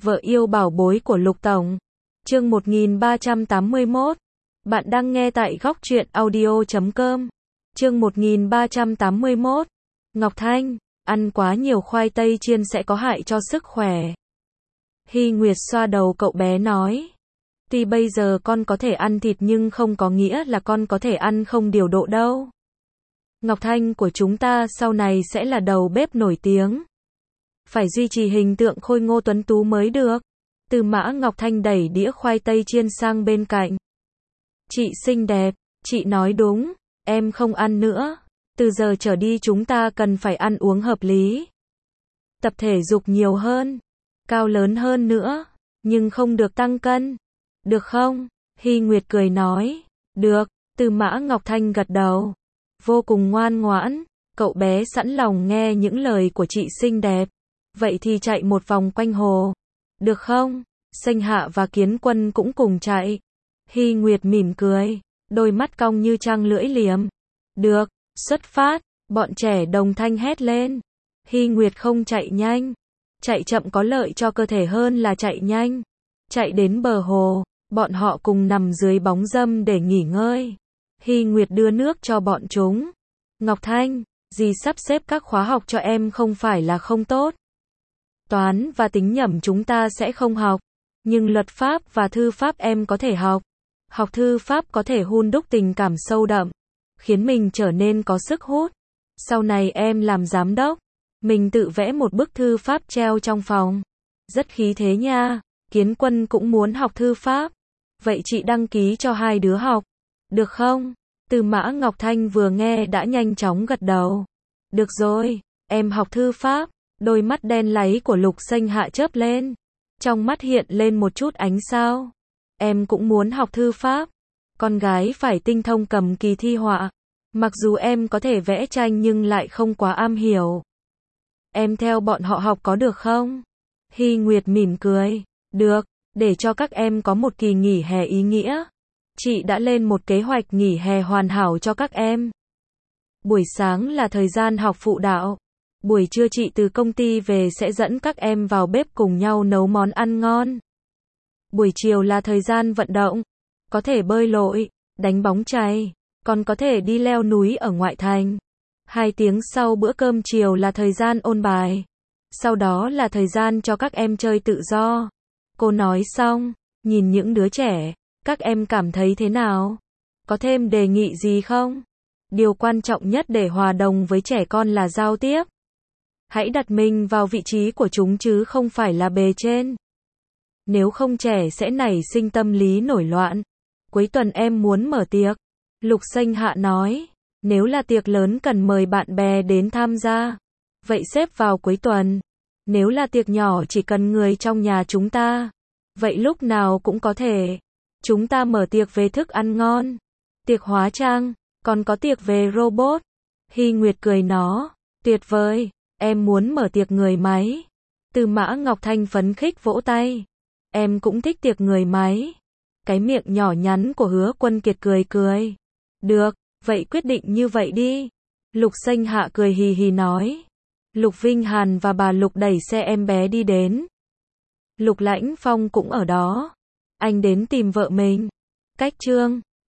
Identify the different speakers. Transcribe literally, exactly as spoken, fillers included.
Speaker 1: Vợ yêu bảo bối của Lục Tổng. Chương một nghìn ba trăm tám mươi mốt. Bạn đang nghe tại góc truyện audio chấm com. Chương một nghìn ba trăm tám mươi mốt. Ngọc Thanh, ăn quá nhiều khoai tây chiên sẽ có hại cho sức khỏe. Hy Nguyệt xoa đầu cậu bé nói. Tuy bây giờ con có thể ăn thịt nhưng không có nghĩa là con có thể ăn không điều độ đâu. Ngọc Thanh của chúng ta sau này sẽ là đầu bếp nổi tiếng. Phải duy trì hình tượng khôi ngô tuấn tú mới được. Từ Mã Ngọc Thanh đẩy đĩa khoai tây chiên sang bên cạnh. Chị xinh đẹp, chị nói đúng, em không ăn nữa. Từ giờ trở đi chúng ta cần phải ăn uống hợp lý. Tập thể dục nhiều hơn, cao lớn hơn nữa, nhưng không được tăng cân. Được không? Hy Nguyệt cười nói. Được, Từ Mã Ngọc Thanh gật đầu. Vô cùng ngoan ngoãn, cậu bé sẵn lòng nghe những lời của chị xinh đẹp. Vậy thì chạy một vòng quanh hồ. Được không? Xanh Hạ và Kiến Quân cũng cùng chạy. Hy Nguyệt mỉm cười, đôi mắt cong như trăng lưỡi liềm. Được, xuất phát, bọn trẻ đồng thanh hét lên. Hy Nguyệt không chạy nhanh. Chạy chậm có lợi cho cơ thể hơn là chạy nhanh. Chạy đến bờ hồ, bọn họ cùng nằm dưới bóng râm để nghỉ ngơi. Hy Nguyệt đưa nước cho bọn chúng. Ngọc Thanh, dì sắp xếp các khóa học cho em không phải là không tốt. Toán và tính nhẩm chúng ta sẽ không học, nhưng luật pháp và thư pháp em có thể học. Học thư pháp có thể hun đúc tình cảm sâu đậm, khiến mình trở nên có sức hút. Sau này em làm giám đốc, mình tự vẽ một bức thư pháp treo trong phòng. Rất khí thế nha. Kiến Quân cũng muốn học thư pháp. Vậy chị đăng ký cho hai đứa học, được không? Từ Mã Ngọc Thanh vừa nghe đã nhanh chóng gật đầu. Được rồi, em học thư pháp. Đôi mắt đen láy của Lục Xanh Hạ chớp lên. Trong mắt hiện lên một chút ánh sao. Em cũng muốn học thư pháp. Con gái phải tinh thông cầm kỳ thi họa. Mặc dù em có thể vẽ tranh nhưng lại không quá am hiểu. Em theo bọn họ học có được không? Hy Nguyệt mỉm cười. Được, để cho các em có một kỳ nghỉ hè ý nghĩa. Chị đã lên một kế hoạch nghỉ hè hoàn hảo cho các em. Buổi sáng là thời gian học phụ đạo. Buổi trưa chị từ công ty về sẽ dẫn các em vào bếp cùng nhau nấu món ăn ngon. Buổi chiều là thời gian vận động. Có thể bơi lội, đánh bóng chày, còn có thể đi leo núi ở ngoại thành. Hai tiếng sau bữa cơm chiều là thời gian ôn bài. Sau đó là thời gian cho các em chơi tự do. Cô nói xong, nhìn những đứa trẻ, các em cảm thấy thế nào? Có thêm đề nghị gì không? Điều quan trọng nhất để hòa đồng với trẻ con là giao tiếp. Hãy đặt mình vào vị trí của chúng chứ không phải là bề trên. Nếu không trẻ sẽ nảy sinh tâm lý nổi loạn. Cuối tuần em muốn mở tiệc. Lục Xanh Hạ nói. Nếu là tiệc lớn cần mời bạn bè đến tham gia. Vậy xếp vào cuối tuần. Nếu là tiệc nhỏ chỉ cần người trong nhà chúng ta. Vậy lúc nào cũng có thể. Chúng ta mở tiệc về thức ăn ngon. Tiệc hóa trang. Còn có tiệc về robot. Hy Nguyệt cười nó. Tuyệt vời. Em muốn mở tiệc người máy. Từ Mã Ngọc Thanh phấn khích vỗ tay. Em cũng thích tiệc người máy. Cái miệng nhỏ nhắn của Hứa Quân Kiệt cười cười. Được, vậy quyết định như vậy đi. Lục Xanh Hạ cười hì hì nói. Lục Vinh Hàn và bà Lục đẩy xe em bé đi đến. Lục Lãnh Phong cũng ở đó. Anh đến tìm vợ mình. Cách Trương.